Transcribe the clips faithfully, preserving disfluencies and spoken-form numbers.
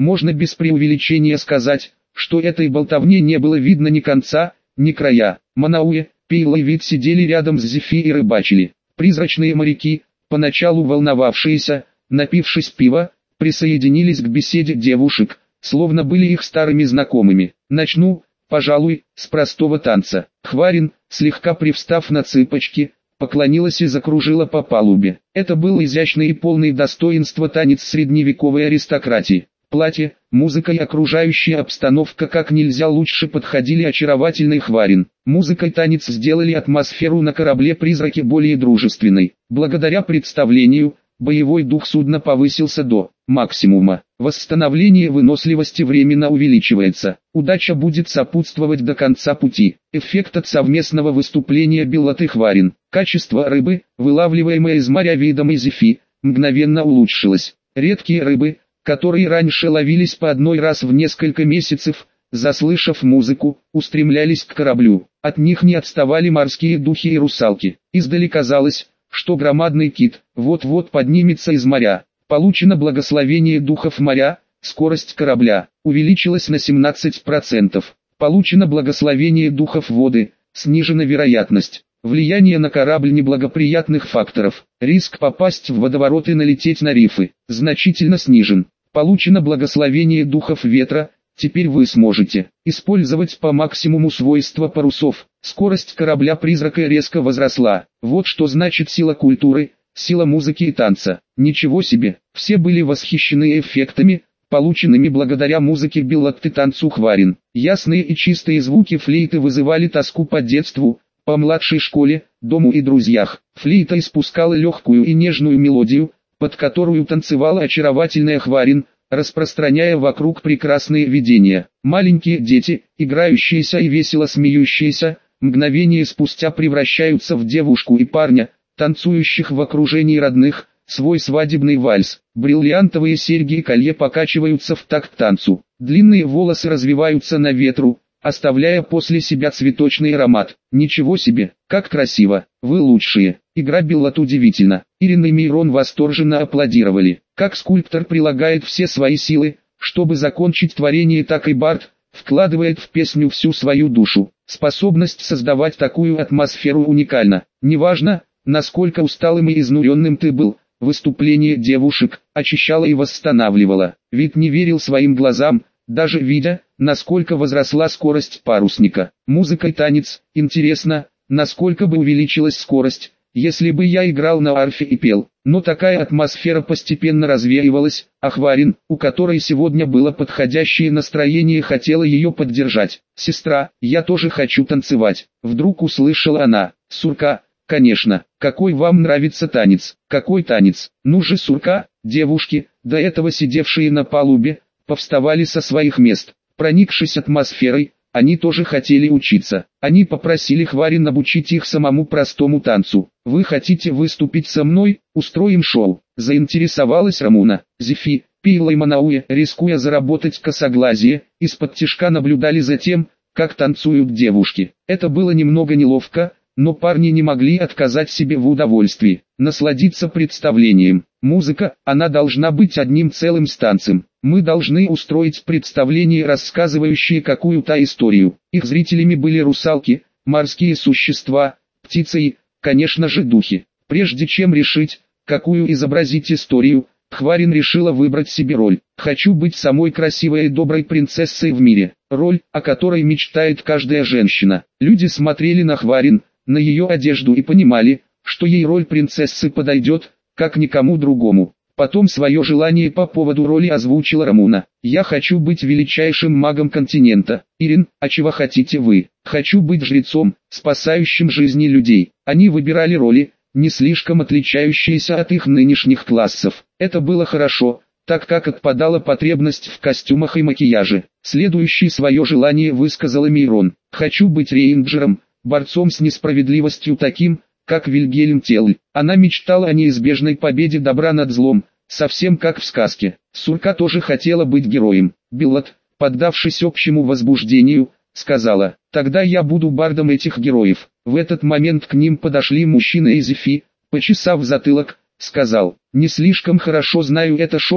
Можно без преувеличения сказать, что этой болтовне не было видно ни конца, ни края. Манауэ, Пейла и Вит сидели рядом с Зефи и рыбачили. Призрачные моряки, поначалу волновавшиеся, напившись пива, присоединились к беседе девушек, словно были их старыми знакомыми. Начну, пожалуй, с простого танца. Хварин, слегка привстав на цыпочки, поклонилась и закружила по палубе. Это был изящный и полный достоинства танец средневековой аристократии. Платье, музыка и окружающая обстановка как нельзя лучше подходили очаровательной Хварин. Музыка и танец сделали атмосферу на корабле-призраке более дружественной. Благодаря представлению, боевой дух судна повысился до максимума. Восстановление выносливости временно увеличивается. Удача будет сопутствовать до конца пути. Эффект от совместного выступления Беллат и Хварин. Качество рыбы, вылавливаемой из моря видом и Зефи, мгновенно улучшилось. Редкие рыбы, которые раньше ловились по одной раз в несколько месяцев, заслышав музыку, устремлялись к кораблю. От них не отставали морские духи и русалки. Издали казалось, что громадный кит вот-вот поднимется из моря. Получено благословение духов моря, скорость корабля увеличилась на семнадцать процентов. Получено благословение духов воды, снижена вероятность. Влияние на корабль неблагоприятных факторов. Риск попасть в водоворот и налететь на рифы значительно снижен. Получено благословение духов ветра. Теперь вы сможете использовать по максимуму свойства парусов. Скорость корабля-призрака резко возросла. Вот что значит сила культуры, сила музыки и танца. Ничего себе, все были восхищены эффектами, полученными благодаря музыке Беллат и танцу Хварин. Ясные и чистые звуки флейты вызывали тоску по детству, по младшей школе, дому и друзьях. Флейта испускала легкую и нежную мелодию, под которую танцевала очаровательная Хварин, распространяя вокруг прекрасные видения. Маленькие дети, играющиеся и весело смеющиеся, мгновение спустя превращаются в девушку и парня, танцующих в окружении родных, свой свадебный вальс. Бриллиантовые серьги и колье покачиваются в такт танцу. Длинные волосы развиваются на ветру, оставляя после себя цветочный аромат. Ничего себе, как красиво, вы лучшие. Игра Беллат удивительна. Ирина и Мейрон восторженно аплодировали. Как скульптор прилагает все свои силы, чтобы закончить творение, так и Барт вкладывает в песню всю свою душу. Способность создавать такую атмосферу уникальна. Неважно, насколько усталым и изнуренным ты был, выступление девушек очищало и восстанавливало. Вид не верил своим глазам, даже видя, насколько возросла скорость парусника. Музыка и танец. Интересно, насколько бы увеличилась скорость, если бы я играл на арфе и пел. Но такая атмосфера постепенно развеивалась, а Хварин, у которой сегодня было подходящее настроение, хотела ее поддержать. «Сестра, я тоже хочу танцевать», — вдруг услышала она. «Сурка, конечно, какой вам нравится танец?» «Какой танец? Ну же, Сурка!» Девушки, до этого сидевшие на палубе, повставали со своих мест. Проникшись атмосферой, они тоже хотели учиться. Они попросили Хварин обучить их самому простому танцу. «Вы хотите выступить со мной? Устроим шоу», — заинтересовалась Рамуна. Зефи, Пейла и Манауэ, рискуя заработать косоглазие, из-под тишка наблюдали за тем, как танцуют девушки. Это было немного неловко, но парни не могли отказать себе в удовольствии. Насладиться представлением. Музыка, она должна быть одним целым с танцем. Мы должны устроить представление, рассказывающее какую-то историю. Их зрителями были русалки, морские существа, птицы и, конечно же, духи. Прежде чем решить, какую изобразить историю, Хварин решила выбрать себе роль. «Хочу быть самой красивой и доброй принцессой в мире». Роль, о которой мечтает каждая женщина. Люди смотрели на Хварин, на ее одежду и понимали, что ей роль принцессы подойдет, как никому другому. Потом свое желание по поводу роли озвучила Рамуна. «Я хочу быть величайшим магом континента». «Ирин, а чего хотите вы?» «Хочу быть жрецом, спасающим жизни людей». Они выбирали роли, не слишком отличающиеся от их нынешних классов. Это было хорошо, так как отпадала потребность в костюмах и макияже. Следующее свое желание высказала Мейрон. «Хочу быть рейнджером, борцом с несправедливостью таким, как Вильгельм Телль». Она мечтала о неизбежной победе добра над злом, совсем как в сказке. Сурка тоже хотела быть героем. Беллат, поддавшись общему возбуждению, сказала: «Тогда я буду бардом этих героев». В этот момент к ним подошли мужчина и Зефи, почесав затылок, сказал: «Не слишком хорошо знаю это шоу,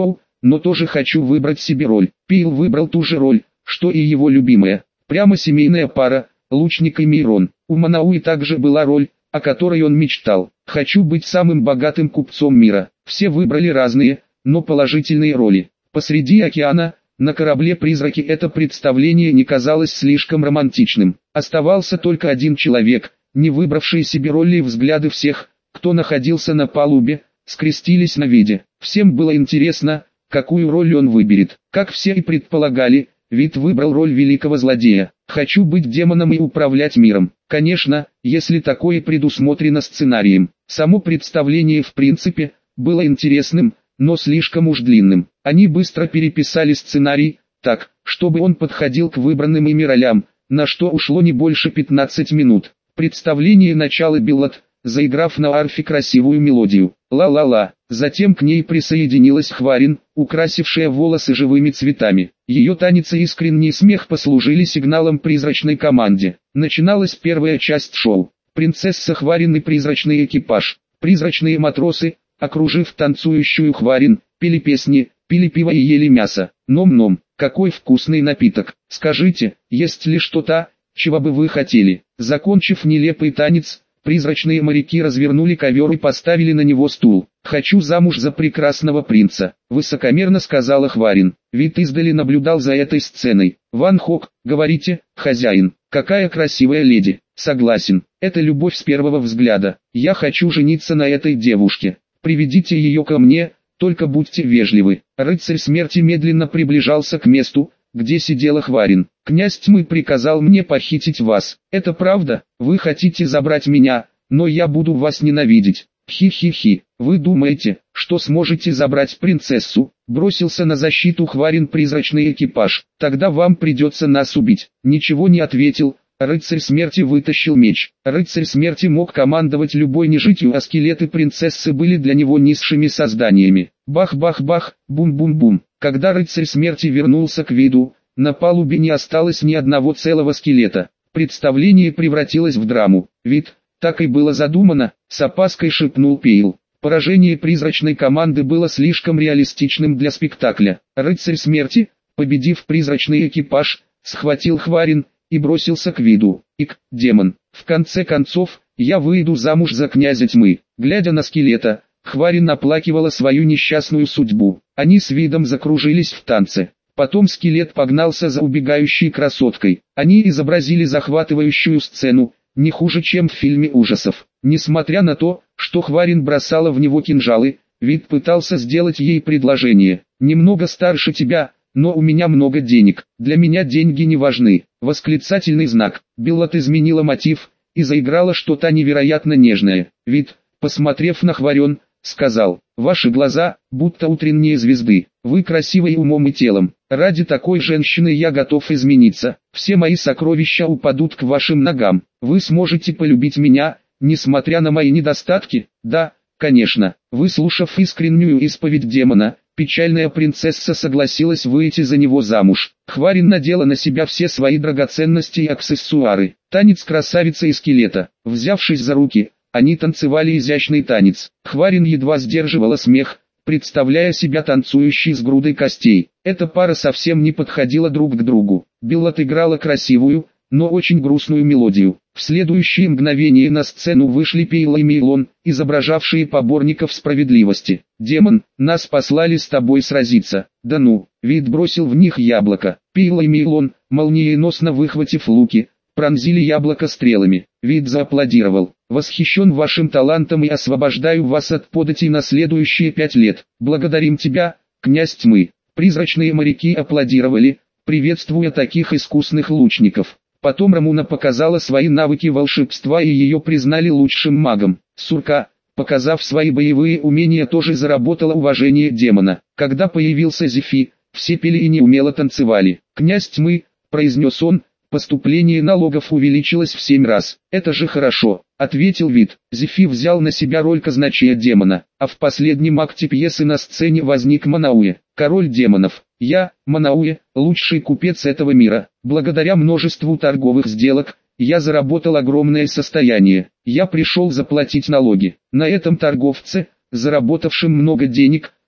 но тоже хочу выбрать себе роль. Пейл выбрал ту же роль, что и его любимая. Прямо семейная пара, лучник и Мейрон. У Манауи также была роль, о которой он мечтал. «Хочу быть самым богатым купцом мира». Все выбрали разные, но положительные роли. Посреди океана, на корабле-призраке это представление не казалось слишком романтичным. Оставался только один человек, не выбравший себе роли, и взгляды всех, кто находился на палубе, скрестились на виде. Всем было интересно, какую роль он выберет. Как все и предполагали, Вид выбрал роль великого злодея. «Хочу быть демоном и управлять миром». Конечно, если такое предусмотрено сценарием. Само представление в принципе было интересным, но слишком уж длинным. Они быстро переписали сценарий, так, чтобы он подходил к выбранным ими ролям, на что ушло не больше пятнадцати минут. Представление начало Биллот, заиграв на арфе красивую мелодию «Ла-ла-ла». Затем к ней присоединилась Хварин, украсившая волосы живыми цветами. Ее танец и искренний смех послужили сигналом призрачной команде. Начиналась первая часть шоу. Принцесса Хварин и призрачный экипаж. Призрачные матросы, окружив танцующую Хварин, пели песни, пили пиво и ели мясо. Ном-ном, какой вкусный напиток. Скажите, есть ли что-то, чего бы вы хотели? Закончив нелепый танец, призрачные моряки развернули ковер и поставили на него стул. «Хочу замуж за прекрасного принца», — высокомерно сказала Хварин. Вид издали наблюдал за этой сценой. «Ван Хок, говорите, хозяин, какая красивая леди». «Согласен, это любовь с первого взгляда. Я хочу жениться на этой девушке. Приведите ее ко мне, только будьте вежливы». Рыцарь смерти медленно приближался к месту, где сидела Хварин. «Князь тьмы приказал мне похитить вас. Это правда? Вы хотите забрать меня, но я буду вас ненавидеть». «Хи-хи-хи, вы думаете, что сможете забрать принцессу?» Бросился на защиту Хварин призрачный экипаж. «Тогда вам придется нас убить». Ничего не ответил. Рыцарь смерти вытащил меч. Рыцарь смерти мог командовать любой нежитью, а скелеты принцессы были для него низшими созданиями. Бах-бах-бах, бум-бум-бум. Когда рыцарь смерти вернулся к Виду, на палубе не осталось ни одного целого скелета. Представление превратилось в драму. Вид, так и было задумано, с опаской шепнул Пейл. Поражение призрачной команды было слишком реалистичным для спектакля. Рыцарь смерти, победив призрачный экипаж, схватил Хварин и бросился к Виду. «Ик, демон, в конце концов, я выйду замуж за князя тьмы». Глядя на скелета, Хварин оплакивала свою несчастную судьбу. Они с Видом закружились в танце. Потом скелет погнался за убегающей красоткой. Они изобразили захватывающую сцену, не хуже, чем в фильме ужасов. Несмотря на то, что Хварин бросала в него кинжалы, Вид пытался сделать ей предложение. «Немного старше тебя, но у меня много денег. Для меня деньги не важны». Восклицательный знак. Биллот изменила мотив и заиграла что-то невероятно нежное. Вид, посмотрев на Хварин, сказал: «Ваши глаза, будто утренние звезды. Вы красивы умом и телом. Ради такой женщины я готов измениться. Все мои сокровища упадут к вашим ногам. Вы сможете полюбить меня, несмотря на мои недостатки?» «Да, конечно». Выслушав искреннюю исповедь демона, печальная принцесса согласилась выйти за него замуж. Хварин надела на себя все свои драгоценности и аксессуары. Танец красавицы и скелета. Взявшись за руки, они танцевали изящный танец. Хварин едва сдерживала смех, представляя себя танцующей с грудой костей. Эта пара совсем не подходила друг к другу. Биллот играла красивую, но очень грустную мелодию. В следующее мгновение на сцену вышли Пейл и Мейлон, изображавшие поборников справедливости. «Демон, нас послали с тобой сразиться». «Да ну!» Вид бросил в них яблоко. Пейл и Мейлон, молниеносно выхватив луки, пронзили яблоко стрелами. Вид зааплодировал. «Восхищен вашим талантом и освобождаю вас от податей на следующие пять лет. Благодарим тебя, князь тьмы». Призрачные моряки аплодировали, приветствуя таких искусных лучников. Потом Рамуна показала свои навыки волшебства и ее признали лучшим магом. Сурка, показав свои боевые умения, тоже заработала уважение демона. Когда появился Зефи, все пели и неумело танцевали. «Князь тьмы», произнес он, — «поступление налогов увеличилось в семь раз». «Это же хорошо», — ответил Вид. Зефи взял на себя роль казначея демона, а в последнем акте пьесы на сцене возник Манауэ, король демонов. «Я, Манауэ, лучший купец этого мира. Благодаря множеству торговых сделок, я заработал огромное состояние. Я пришел заплатить налоги». На этом торговце, заработавшем много денег,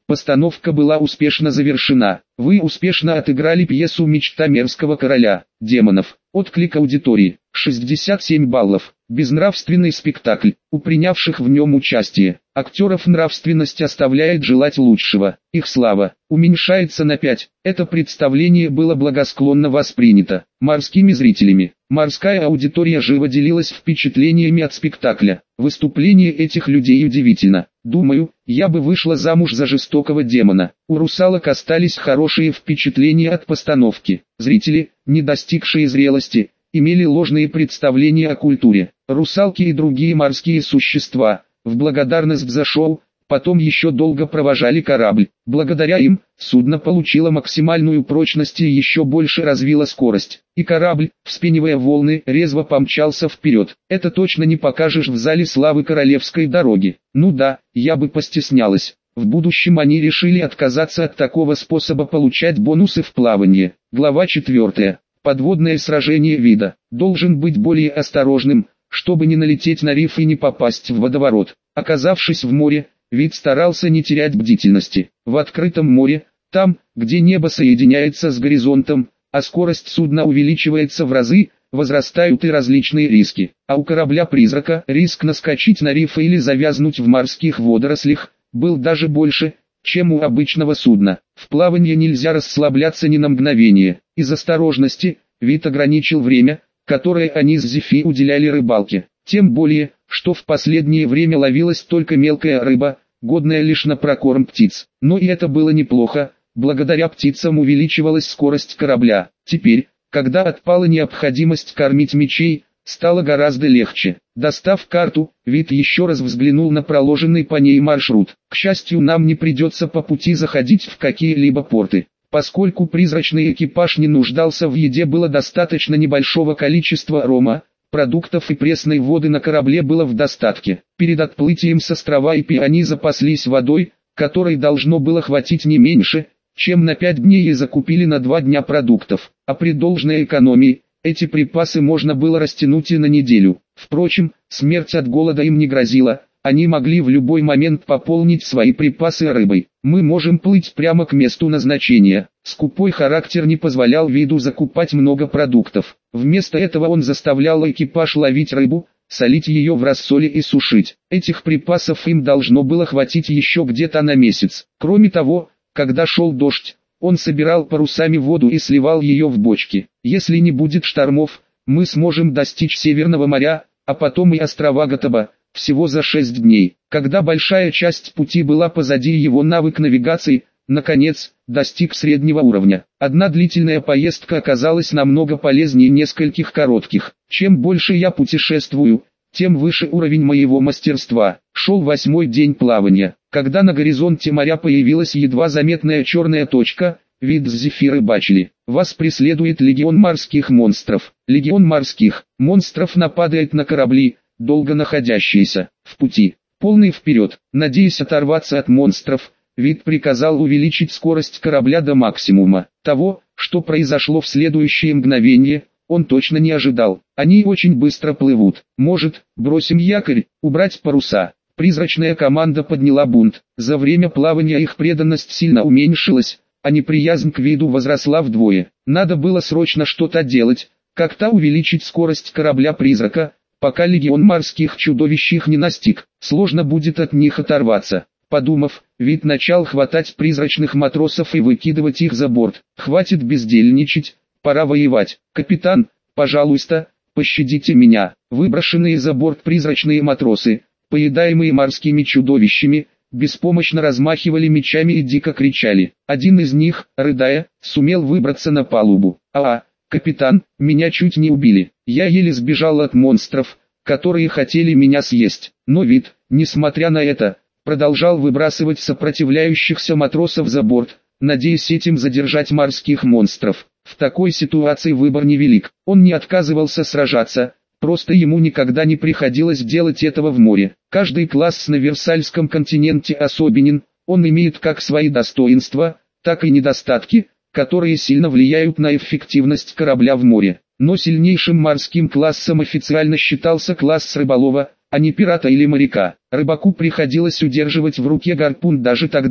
Постановка была успешно завершена. Вы успешно отыграли пьесу «Мечта мерзкого короля демонов». Отклик аудитории – шестьдесят семь баллов. Безнравственный спектакль. У принявших в нем участие актеров нравственность оставляет желать лучшего. Их слава уменьшается на пять. Это представление было благосклонно воспринято морскими зрителями. Морская аудитория живо делилась впечатлениями от спектакля. Выступление этих людей удивительно. Думаю, я бы вышла замуж за жестокого демона. У русалок остались хорошие впечатления от постановки. Зрители, не достигшие зрелости, имели ложные представления о культуре. Русалки и другие морские существа, в благодарность за шоу, потом еще долго провожали корабль. Благодаря им, судно получило максимальную прочность и еще больше развило скорость. И корабль, вспенивая волны, резво помчался вперед. Это точно не покажешь в зале славы королевской дороги. Ну да, я бы постеснялась. В будущем они решили отказаться от такого способа получать бонусы в плавании. Глава четвертая. Подводное сражение вида. Должен быть более осторожным, чтобы не налететь на риф и не попасть в водоворот. Оказавшись в море, вид старался не терять бдительности. В открытом море, там, где небо соединяется с горизонтом, а скорость судна увеличивается в разы, возрастают и различные риски. А у корабля-призрака риск наскочить на рифы или завязнуть в морских водорослях был даже больше, чем у обычного судна. В плавании нельзя расслабляться ни на мгновение. Из осторожности, вид ограничил время, которое они с Зефи уделяли рыбалке. Тем более, что в последнее время ловилась только мелкая рыба, годная лишь на прокорм птиц. Но и это было неплохо, благодаря птицам увеличивалась скорость корабля. Теперь, когда отпала необходимость кормить мечей, стало гораздо легче. Достав карту, вид еще раз взглянул на проложенный по ней маршрут. К счастью, нам не придется по пути заходить в какие-либо порты. Поскольку призрачный экипаж не нуждался в еде, было достаточно небольшого количества рома, продуктов и пресной воды на корабле было в достатке. Перед отплытием с острова Ипи они запаслись водой, которой должно было хватить не меньше, чем на пять дней, и закупили на два дня продуктов. А при должной экономии, эти припасы можно было растянуть и на неделю. Впрочем, смерть от голода им не грозила, они могли в любой момент пополнить свои припасы рыбой. Мы можем плыть прямо к месту назначения. Скупой характер не позволял виду закупать много продуктов. Вместо этого он заставлял экипаж ловить рыбу, солить ее в рассоле и сушить. Этих припасов им должно было хватить еще где-то на месяц. Кроме того, когда шел дождь, он собирал парусами воду и сливал ее в бочки. Если не будет штормов, мы сможем достичь Северного моря, а потом и острова Гатаба, всего за шесть дней. Когда большая часть пути была позади, его навык навигации, наконец, достиг среднего уровня. Одна длительная поездка оказалась намного полезнее нескольких коротких. Чем больше я путешествую, тем выше уровень моего мастерства. Шел восьмой день плавания. Когда на горизонте моря появилась едва заметная черная точка, вид с Зефи рыбачили. Вас преследует легион морских монстров. Легион морских монстров нападает на корабли, долго находящиеся в пути. Полный вперед. Надеясь оторваться от монстров, вид приказал увеличить скорость корабля до максимума. Того, что произошло в следующее мгновение, он точно не ожидал. Они очень быстро плывут. Может, бросим якорь, убрать паруса? Призрачная команда подняла бунт. За время плавания их преданность сильно уменьшилась, а неприязнь к виду возросла вдвое. Надо было срочно что-то делать, как-то увеличить скорость корабля-призрака, пока легион морских чудовищ их не настиг. Сложно будет от них оторваться. Подумав, вид начал хватать призрачных матросов и выкидывать их за борт. Хватит бездельничать, пора воевать. Капитан, пожалуйста, пощадите меня. Выброшенные за борт призрачные матросы, поедаемые морскими чудовищами, беспомощно размахивали мечами и дико кричали. Один из них, рыдая, сумел выбраться на палубу. «А, капитан, меня чуть не убили. Я еле сбежал от монстров, которые хотели меня съесть». Но вид, несмотря на это, продолжал выбрасывать сопротивляющихся матросов за борт, надеясь этим задержать морских монстров. В такой ситуации выбор невелик. Он не отказывался сражаться, просто ему никогда не приходилось делать этого в море. Каждый класс на Версальском континенте особенен, он имеет как свои достоинства, так и недостатки, которые сильно влияют на эффективность корабля в море. Но сильнейшим морским классом официально считался класс рыболова, а не пирата или моряка. Рыбаку приходилось удерживать в руке гарпун даже тогда,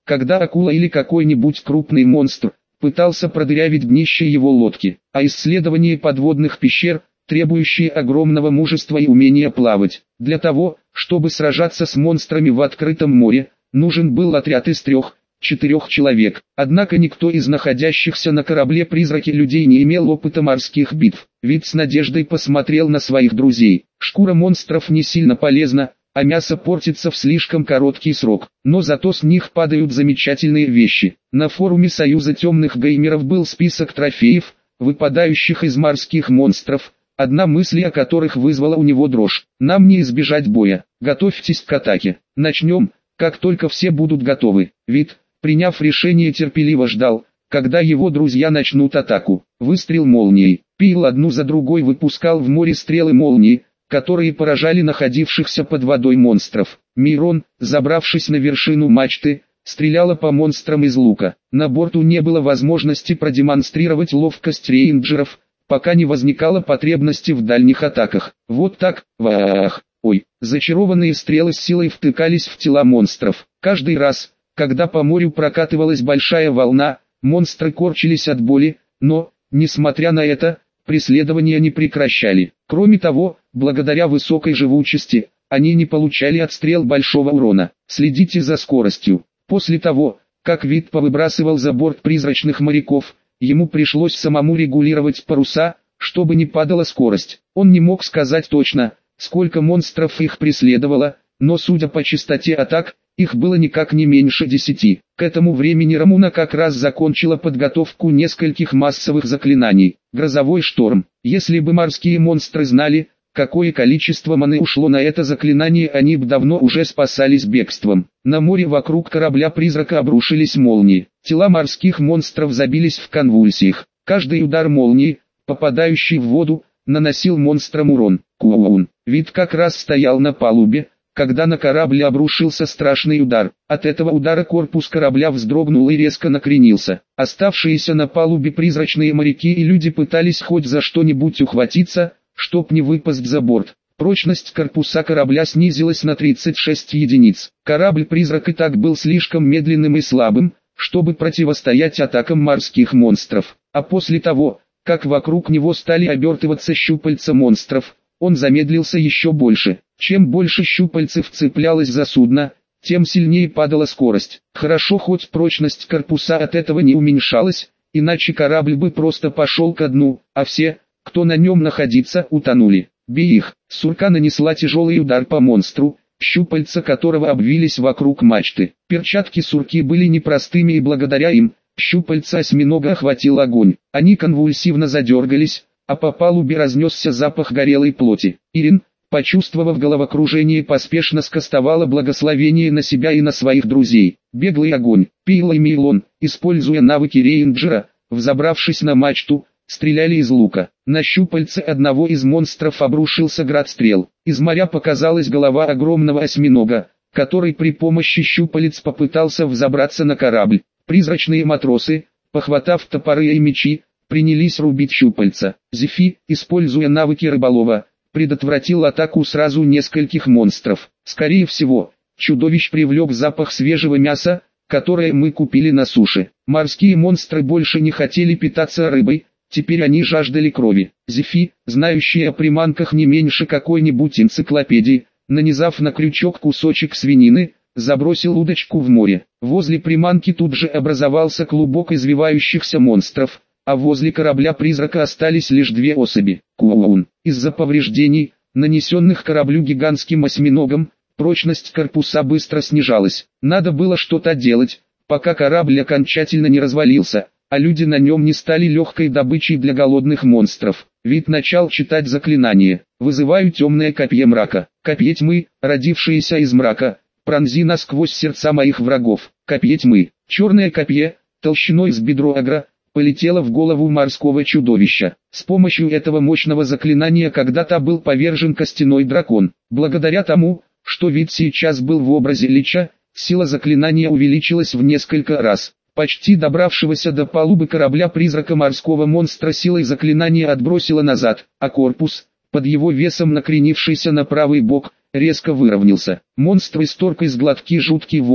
когда акула или какой-нибудь крупный монстр пытался продырявить днище его лодки, а исследование подводных пещер, требующие огромного мужества и умения плавать. Для того, чтобы сражаться с монстрами в открытом море, нужен был отряд из трех, четырех человек. Однако никто из находящихся на корабле призраки людей не имел опыта морских битв. Вид с надеждой посмотрел на своих друзей. Шкура монстров не сильно полезна, а мясо портится в слишком короткий срок. Но зато с них падают замечательные вещи. На форуме Союза темных геймеров был список трофеев, выпадающих из морских монстров, одна мысль о которых вызвала у него дрожь. Нам не избежать боя. Готовьтесь к атаке. Начнем, как только все будут готовы. Вид, приняв решение, терпеливо ждал, когда его друзья начнут атаку. Выстрел молнией. Пил одну за другой выпускал в море стрелы молнии, которые поражали находившихся под водой монстров. Мирон, забравшись на вершину мачты, стреляла по монстрам из лука. На борту не было возможности продемонстрировать ловкость рейнджеров, пока не возникала потребности в дальних атаках. Вот так, вах, ой, зачарованные стрелы с силой втыкались в тела монстров. Каждый раз, когда по морю прокатывалась большая волна, монстры корчились от боли, но, несмотря на это, преследования не прекращали. Кроме того, благодаря высокой живучести, они не получали от стрел большого урона. Следите за скоростью. После того, как Вид повыбрасывал за борт призрачных моряков, ему пришлось самому регулировать паруса, чтобы не падала скорость. Он не мог сказать точно, сколько монстров их преследовало, но судя по частоте атак, их было никак не меньше десяти. К этому времени Рамуна как раз закончила подготовку нескольких массовых заклинаний. Грозовой шторм. Если бы морские монстры знали, какое количество маны ушло на это заклинание, они бы давно уже спасались бегством. На море вокруг корабля-призрака обрушились молнии. Тела морских монстров забились в конвульсиях. Каждый удар молнии, попадающий в воду, наносил монстрам урон. Куун. Вид как раз стоял на палубе, когда на корабль обрушился страшный удар. От этого удара корпус корабля вздрогнул и резко накренился. Оставшиеся на палубе призрачные моряки и люди пытались хоть за что-нибудь ухватиться, чтоб не выпасть за борт. Прочность корпуса корабля снизилась на тридцать шесть единиц. Корабль-призрак и так был слишком медленным и слабым, чтобы противостоять атакам морских монстров. А после того, как вокруг него стали обертываться щупальца монстров, он замедлился еще больше. Чем больше щупальцев цеплялось за судно, тем сильнее падала скорость. Хорошо, хоть прочность корпуса от этого не уменьшалась, иначе корабль бы просто пошел ко дну, а все, кто на нем находится, утонули. Бей их. Сурка нанесла тяжелый удар по монстру, щупальца которого обвились вокруг мачты. Перчатки сурки были непростыми, и благодаря им, щупальца осьминога охватил огонь. Они конвульсивно задергались, а по палубе разнесся запах горелой плоти. Ирин, почувствовав головокружение, поспешно скостовала благословение на себя и на своих друзей. Беглый огонь. Пила и Мейлон, используя навыки рейнджера, взобравшись на мачту, стреляли из лука. На щупальце одного из монстров обрушился град стрел. Из моря показалась голова огромного осьминога, который при помощи щупалец попытался взобраться на корабль. Призрачные матросы, похватав топоры и мечи, принялись рубить щупальца. Зефи, используя навыки рыболова, предотвратил атаку сразу нескольких монстров. Скорее всего, чудовищ привлек запах свежего мяса, которое мы купили на суше. Морские монстры больше не хотели питаться рыбой, теперь они жаждали крови. Зефи, знающий о приманках не меньше какой-нибудь энциклопедии, нанизав на крючок кусочек свинины, забросил удочку в море. Возле приманки тут же образовался клубок извивающихся монстров, а возле корабля-призрака остались лишь две особи. Куун. Из-за повреждений, нанесенных кораблю гигантским осьминогом, прочность корпуса быстро снижалась. Надо было что-то делать, пока корабль окончательно не развалился, а люди на нем не стали легкой добычей для голодных монстров. Вид начал читать заклинание. «Вызываю темное копье мрака. Копье тьмы, родившееся из мрака, пронзи насквозь сердца моих врагов». Копье тьмы. Черное копье, толщиной с бедро агра, полетело в голову морского чудовища. С помощью этого мощного заклинания когда-то был повержен костяной дракон. Благодаря тому, что Вид сейчас был в образе лича, сила заклинания увеличилась в несколько раз. Почти добравшегося до палубы корабля-призрака морского монстра силой заклинания отбросило назад, а корпус, под его весом накренившийся на правый бок, резко выровнялся. Монстр исторг из глотки жуткий вопль,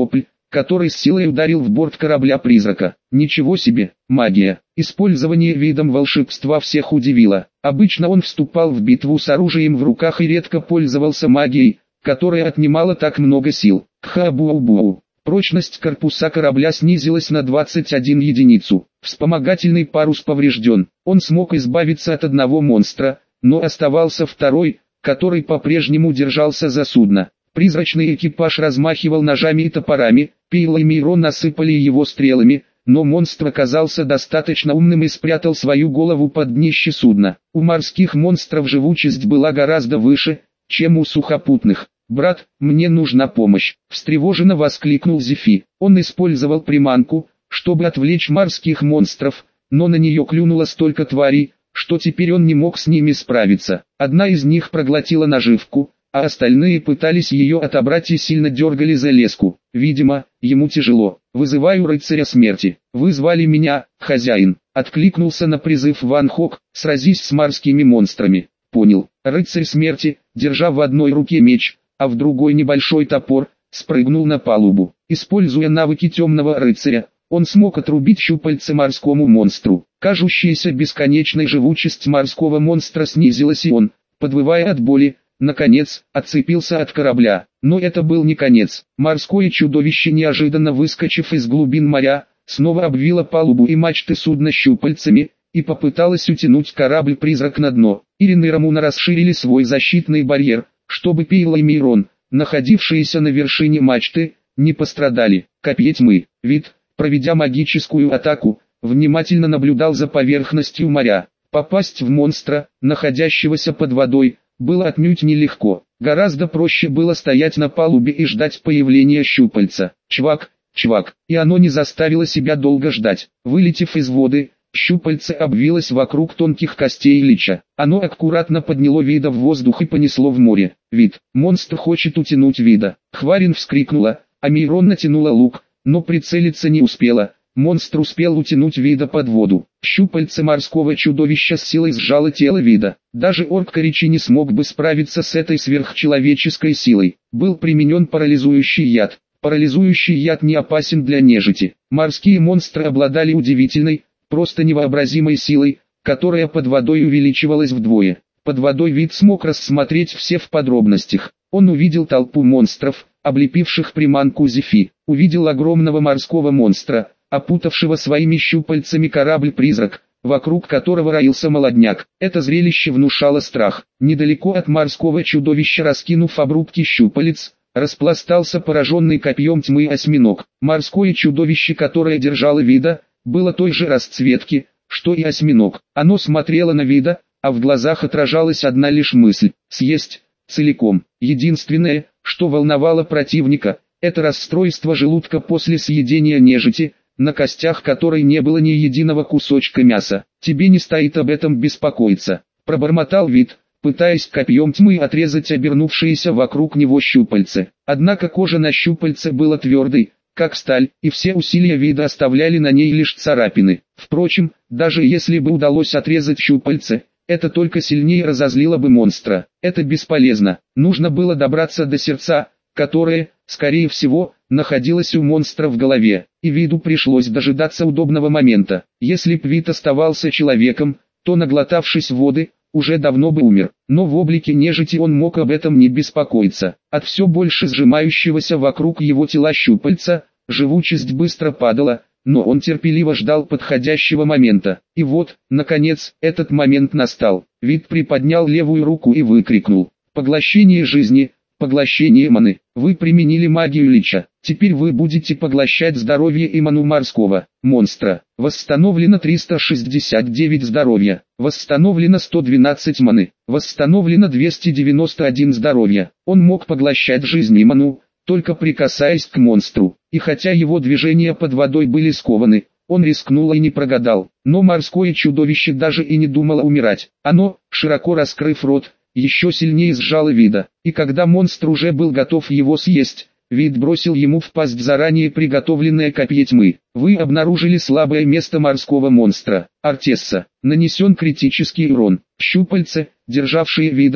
который с силой ударил в борт корабля-призрака. Ничего себе, магия! Использование видом волшебства всех удивило. Обычно он вступал в битву с оружием в руках и редко пользовался магией, которая отнимала так много сил. Кха-буау-буау. Прочность корпуса корабля снизилась на двадцать одну единицу. Вспомогательный парус поврежден. Он смог избавиться от одного монстра, но оставался второй, который по-прежнему держался за судно. Призрачный экипаж размахивал ножами и топорами, Пейла и Мейрон насыпали его стрелами, но монстр оказался достаточно умным и спрятал свою голову под днище судна. У морских монстров живучесть была гораздо выше, чем у сухопутных. «Брат, мне нужна помощь!» – встревоженно воскликнул Зефи. Он использовал приманку, чтобы отвлечь морских монстров, но на нее клюнуло столько тварей, что теперь он не мог с ними справиться. Одна из них проглотила наживку, а остальные пытались ее отобрать и сильно дергали за леску. Видимо, ему тяжело. «Вызываю рыцаря смерти. Вы звали меня, хозяин», — откликнулся на призыв Ван Хок. «Сразись с морскими монстрами». «Понял». Рыцарь смерти, держа в одной руке меч, а в другой небольшой топор, спрыгнул на палубу. Используя навыки темного рыцаря, он смог отрубить щупальце морскому монстру. Кажущаяся бесконечной живучесть морского монстра снизилась, и он, подвывая от боли, наконец, отцепился от корабля. Но это был не конец. Морское чудовище, неожиданно выскочив из глубин моря, снова обвило палубу и мачты судна щупальцами, и попыталось утянуть корабль-призрак на дно. Ирин и Рамуна расширили свой защитный барьер, чтобы Пейла и Мейрон, находившиеся на вершине мачты, не пострадали. Копье тьмы. Вид, проведя магическую атаку, внимательно наблюдал за поверхностью моря. Попасть в монстра, находящегося под водой, было отнюдь нелегко. Гораздо проще было стоять на палубе и ждать появления щупальца. Чвак, чвак, и оно не заставило себя долго ждать. Вылетев из воды, щупальце обвилось вокруг тонких костей Лича. Оно аккуратно подняло Вида в воздух и понесло в море. Вид, монстр хочет утянуть Вида. Хварин вскрикнула, а Мейрон натянула лук, но прицелиться не успела. Монстр успел утянуть Вида под воду. Щупальце морского чудовища с силой сжало тело Вида. Даже орк Коричи не смог бы справиться с этой сверхчеловеческой силой. Был применен парализующий яд. Парализующий яд не опасен для нежити. Морские монстры обладали удивительной, просто невообразимой силой, которая под водой увеличивалась вдвое. Под водой Вид смог рассмотреть все в подробностях. Он увидел толпу монстров, облепивших приманку Зефи. Увидел огромного морского монстра, опутавшего своими щупальцами корабль-призрак, вокруг которого роился молодняк. Это зрелище внушало страх. Недалеко от морского чудовища, раскинув обрубки щупалец, распластался пораженный копьем тьмы осьминог. Морское чудовище, которое держало Вида, было той же расцветки, что и осьминог. Оно смотрело на Вида, а в глазах отражалась одна лишь мысль – съесть целиком. Единственное, что волновало противника, это расстройство желудка после съедения нежити, на костях которой не было ни единого кусочка мяса. «Тебе не стоит об этом беспокоиться», – пробормотал Вид, пытаясь копьем тьмы отрезать обернувшиеся вокруг него щупальце. Однако кожа на щупальце была твердой, как сталь, и все усилия Вида оставляли на ней лишь царапины. Впрочем, даже если бы удалось отрезать щупальце, это только сильнее разозлило бы монстра. Это бесполезно. Нужно было добраться до сердца, которое, скорее всего, находилось у монстра в голове, и Виду пришлось дожидаться удобного момента. Если б Вид оставался человеком, то, наглотавшись воды, уже давно бы умер. Но в облике нежити он мог об этом не беспокоиться. От все больше сжимающегося вокруг его тела щупальца, живучесть быстро падала, но он терпеливо ждал подходящего момента. И вот, наконец, этот момент настал. Вид приподнял левую руку и выкрикнул: «Поглощение жизни, поглощение маны. Вы применили магию Лича. Теперь вы будете поглощать здоровье и ману морского монстра. Восстановлено триста шестьдесят девять здоровья. Восстановлено сто двенадцать маны. Восстановлено двести девяносто один здоровья». Он мог поглощать жизнь и ману, только прикасаясь к монстру. И хотя его движения под водой были скованы, он рискнул и не прогадал. Но морское чудовище даже и не думало умирать. Оно, широко раскрыв рот, еще сильнее сжало Вида. И когда монстр уже был готов его съесть, Вид бросил ему в пасть заранее приготовленное копье тьмы. Вы обнаружили слабое место морского монстра. Артесса. Нанесен критический урон. Щупальце, державшие Вида,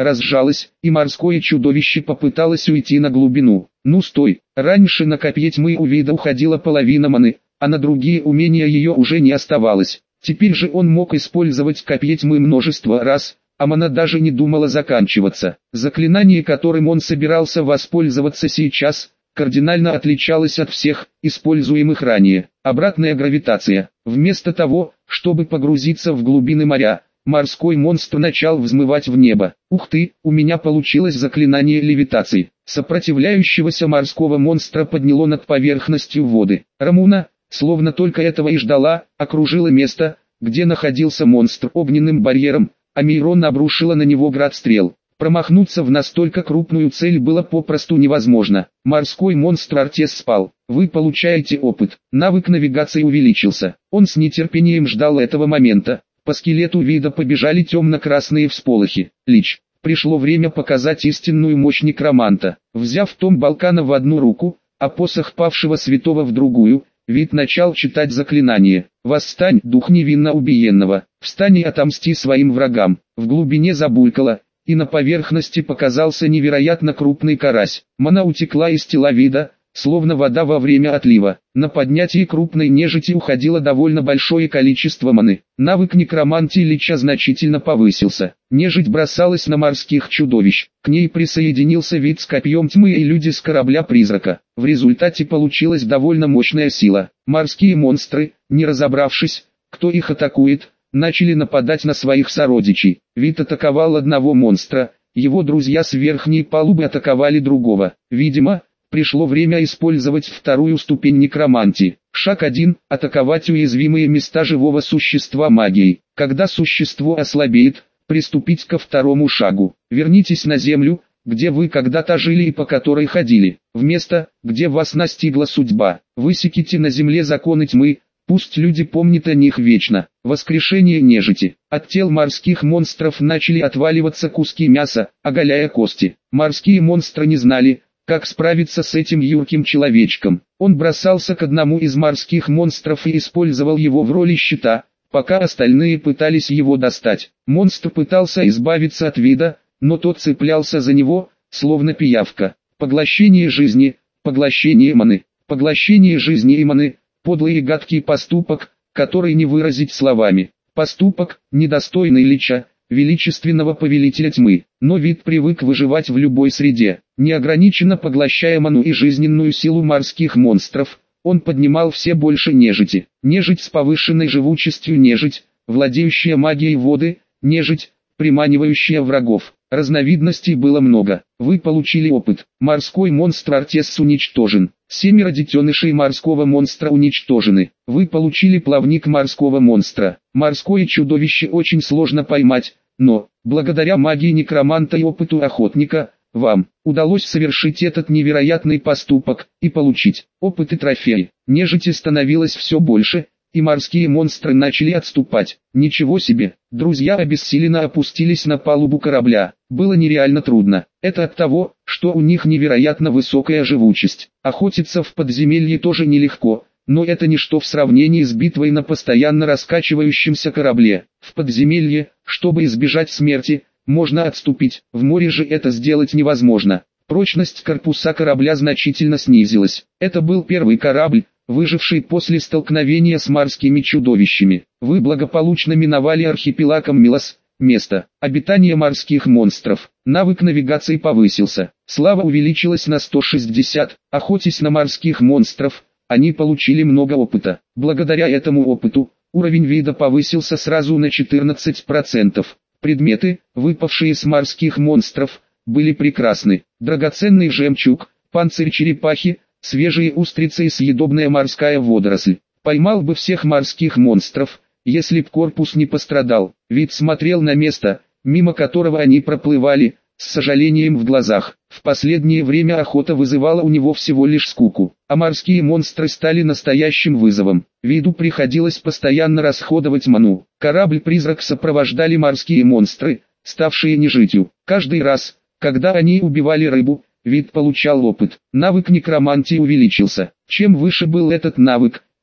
разжалась, и морское чудовище попыталось уйти на глубину. Ну стой, раньше на копье тьмы у вида уходила половина маны, а на другие умения ее уже не оставалось. Теперь же он мог использовать копье тьмы множество раз, а мана даже не думала заканчиваться. Заклинание, которым он собирался воспользоваться сейчас, кардинально отличалось от всех, используемых ранее. Обратная гравитация. Вместо того, чтобы погрузиться в глубины моря, морской монстр начал взмывать в небо. Ух ты, у меня получилось заклинание левитации. Сопротивляющегося морского монстра подняло над поверхностью воды. Рамуна, словно только этого и ждала, окружила место, где находился монстр огненным барьером, а Мейрон обрушила на него град стрел. Промахнуться в настолько крупную цель было попросту невозможно. Морской монстр Артес спал. Вы получаете опыт. Навык навигации увеличился. Он с нетерпением ждал этого момента. По скелету вида побежали темно-красные всполохи. Лич. Пришло время показать истинную мощь некроманта. Взяв том Балкана в одну руку, а посох павшего святого в другую, вид начал читать заклинание. «Восстань, дух невинно убиенного! Встань и отомсти своим врагам!» В глубине забулькало, и на поверхности показался невероятно крупный карась. Мана утекла из тела вида, словно вода во время отлива. На поднятие крупной нежити уходило довольно большое количество маны. Навык некромантии Лича значительно повысился. Нежить бросалась на морских чудовищ. К ней присоединился вид с копьем тьмы и люди с корабля-призрака. В результате получилась довольно мощная сила. Морские монстры, не разобравшись, кто их атакует, начали нападать на своих сородичей. Вид атаковал одного монстра, его друзья с верхней палубы атаковали другого. Видимо, пришло время использовать вторую ступень некромантии. Шаг один. Атаковать уязвимые места живого существа магией. Когда существо ослабеет, приступить ко второму шагу. Вернитесь на землю, где вы когда-то жили и по которой ходили. В место, где вас настигла судьба. Высеките на земле законы тьмы, пусть люди помнят о них вечно. Воскрешение нежити. От тел морских монстров начали отваливаться куски мяса, оголяя кости. Морские монстры не знали, как справиться с этим юрким человечком. Он бросался к одному из морских монстров и использовал его в роли щита, пока остальные пытались его достать. Монстр пытался избавиться от вида, но тот цеплялся за него, словно пиявка. Поглощение жизни, поглощение маны, поглощение жизни и маны, подлый и гадкий поступок, который не выразить словами. Поступок, недостойный Лича, величественного повелителя тьмы, но вид привык выживать в любой среде. Неограниченно поглощая ману и жизненную силу морских монстров, он поднимал все больше нежити. Нежить с повышенной живучестью, нежить, владеющая магией воды, нежить, приманивающая врагов. Разновидностей было много. Вы получили опыт. Морской монстр Артес уничтожен. Семеро детенышей морского монстра уничтожены. Вы получили плавник морского монстра. Морское чудовище очень сложно поймать, но, благодаря магии некроманта и опыту охотника, вам удалось совершить этот невероятный поступок и получить опыт и трофеи. Нежити становилось все больше, и морские монстры начали отступать. Ничего себе! Друзья обессиленно опустились на палубу корабля. Было нереально трудно. Это от того, что у них невероятно высокая живучесть. Охотиться в подземелье тоже нелегко, но это ничто в сравнении с битвой на постоянно раскачивающемся корабле. В подземелье, чтобы избежать смерти, можно отступить. В море же это сделать невозможно. Прочность корпуса корабля значительно снизилась. Это был первый корабль, выживший после столкновения с морскими чудовищами. Вы благополучно миновали архипелаг Милос, место обитания морских монстров. Навык навигации повысился. Слава увеличилась на сто шестьдесят. Охотясь на морских монстров, они получили много опыта. Благодаря этому опыту, уровень вида повысился сразу на четырнадцать процентов. Предметы, выпавшие с морских монстров, были прекрасны. Драгоценный жемчуг, панцирь черепахи, свежие устрицы и съедобная морская водоросль. Поймал бы всех морских монстров, если б корпус не пострадал. Вид смотрел на место, мимо которого они проплывали, с сожалением в глазах. В последнее время охота вызывала у него всего лишь скуку, а морские монстры стали настоящим вызовом. Виду приходилось постоянно расходовать ману. Корабль-призрак сопровождали морские монстры, ставшие нежитью. Каждый раз, когда они убивали рыбу, Вид получал опыт. Навык некромантии увеличился. Чем выше был этот навык,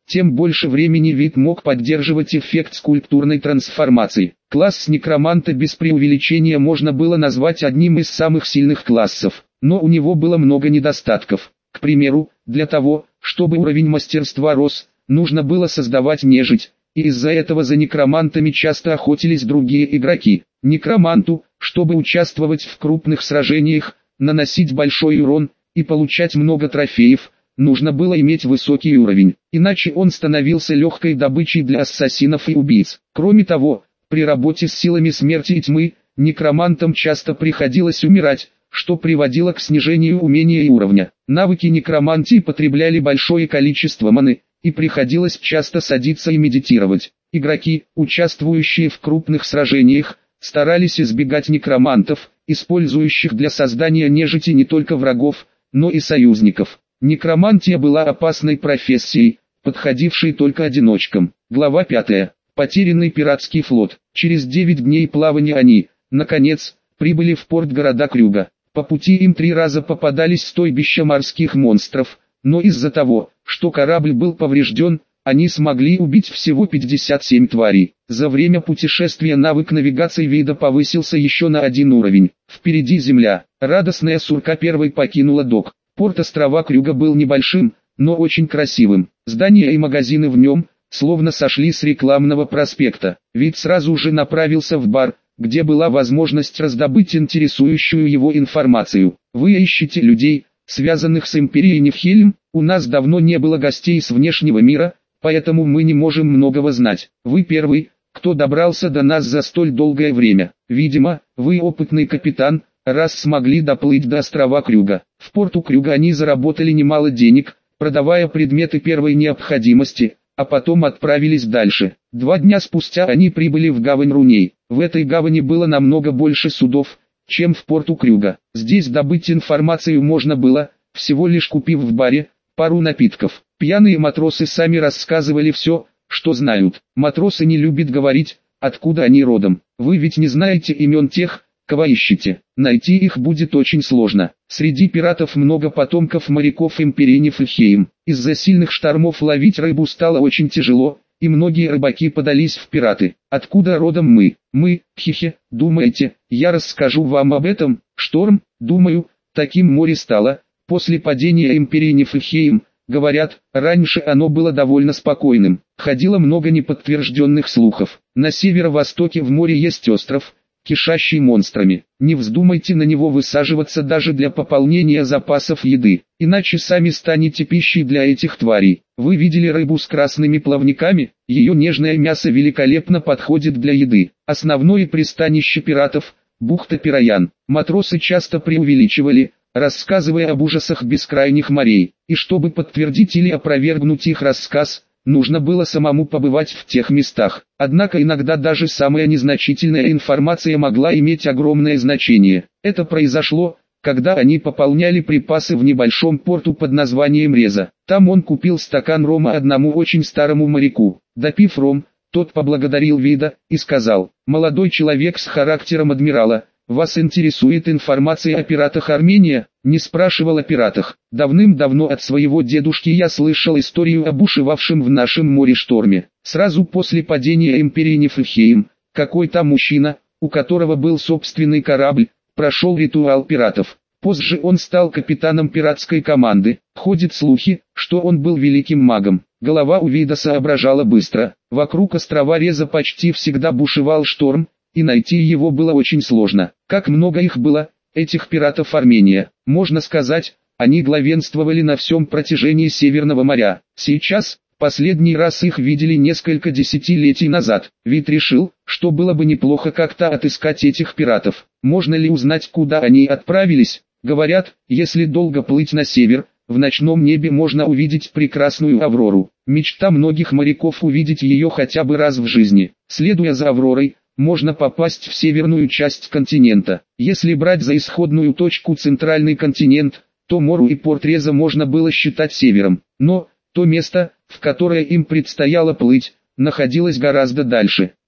тем больше времени вид мог поддерживать эффект скульптурной трансформации. Класс некроманта без преувеличения можно было назвать одним из самых сильных классов, но у него было много недостатков. К примеру, для того, чтобы уровень мастерства рос, нужно было создавать нежить, и из-за этого за некромантами часто охотились другие игроки. Некроманту, чтобы участвовать в крупных сражениях, наносить большой урон и получать много трофеев, нужно было иметь высокий уровень, иначе он становился легкой добычей для ассасинов и убийц. Кроме того, при работе с силами смерти и тьмы, некромантам часто приходилось умирать, что приводило к снижению умения и уровня. Навыки некромантии потребляли большое количество маны, и приходилось часто садиться и медитировать. Игроки, участвующие в крупных сражениях, старались избегать некромантов, использующих для создания нежити не только врагов, но и союзников. Некромантия была опасной профессией, подходившей только одиночкам. Глава пятая. Потерянный пиратский флот. Через девять дней плавания они, наконец, прибыли в порт города Крюга. По пути им три раза попадались стойбища морских монстров, но из-за того, что корабль был поврежден, они смогли убить всего пятьдесят семь тварей. За время путешествия навык навигации вида повысился еще на один уровень. Впереди земля. Радостная Сурка первой покинула док. Порт острова Крюга был небольшим, но очень красивым. Здания и магазины в нем, словно сошли с рекламного проспекта. Вид сразу же направился в бар, где была возможность раздобыть интересующую его информацию. Вы ищете людей, связанных с Империей Нифхельм? У нас давно не было гостей с внешнего мира, поэтому мы не можем многого знать. Вы первый, кто добрался до нас за столь долгое время. Видимо, вы опытный капитан, раз смогли доплыть до острова Крюга. В порту Крюга они заработали немало денег, продавая предметы первой необходимости, а потом отправились дальше. Два дня спустя они прибыли в гавань Руней. В этой гавани было намного больше судов, чем в порту Крюга. Здесь добыть информацию можно было, всего лишь купив в баре пару напитков. Пьяные матросы сами рассказывали все, что знают. Матросы не любят говорить, откуда они родом. Вы ведь не знаете имен тех, кого ищете. Найти их будет очень сложно. Среди пиратов много потомков моряков Империи Нифльхейм. Из-за сильных штормов ловить рыбу стало очень тяжело, и многие рыбаки подались в пираты. Откуда родом мы? Мы, хихе, думаете, я расскажу вам об этом? Шторм, думаю, таким море стало, после падения Империи Нифльхейм. Говорят, раньше оно было довольно спокойным. Ходило много неподтвержденных слухов. На северо-востоке в море есть остров, кишащий монстрами. Не вздумайте на него высаживаться даже для пополнения запасов еды, иначе сами станете пищей для этих тварей. Вы видели рыбу с красными плавниками? Ее нежное мясо великолепно подходит для еды. Основное пристанище пиратов – бухта Пираян. Матросы часто преувеличивали, рассказывая об ужасах бескрайних морей, и чтобы подтвердить или опровергнуть их рассказ, нужно было самому побывать в тех местах. Однако иногда даже самая незначительная информация могла иметь огромное значение. Это произошло, когда они пополняли припасы в небольшом порту под названием Реза. Там он купил стакан рома одному очень старому моряку. Допив ром, тот поблагодарил вида и сказал: «Молодой человек с характером адмирала, вас интересует информация о пиратах Армения?» Не спрашивал о пиратах. Давным-давно от своего дедушки я слышал историю об бушевавшем в нашем море шторме. Сразу после падения Империи Нифльхейм, какой-то мужчина, у которого был собственный корабль, прошел ритуал пиратов. Позже он стал капитаном пиратской команды. Ходят слухи, что он был великим магом. Голова у вида соображала быстро. Вокруг острова Реза почти всегда бушевал шторм, и найти его было очень сложно. Как много их было, этих пиратов Армения. Можно сказать, они главенствовали на всем протяжении Северного моря. Сейчас, последний раз их видели несколько десятилетий назад. Вид решил, что было бы неплохо как-то отыскать этих пиратов. Можно ли узнать, куда они отправились? Говорят, если долго плыть на север, в ночном небе можно увидеть прекрасную Аврору. Мечта многих моряков увидеть ее хотя бы раз в жизни. Следуя за Авророй, можно попасть в северную часть континента. Если брать за исходную точку центральный континент, то Мору и порт Реза можно было считать севером. Но, то место, в которое им предстояло плыть, находилось гораздо дальше.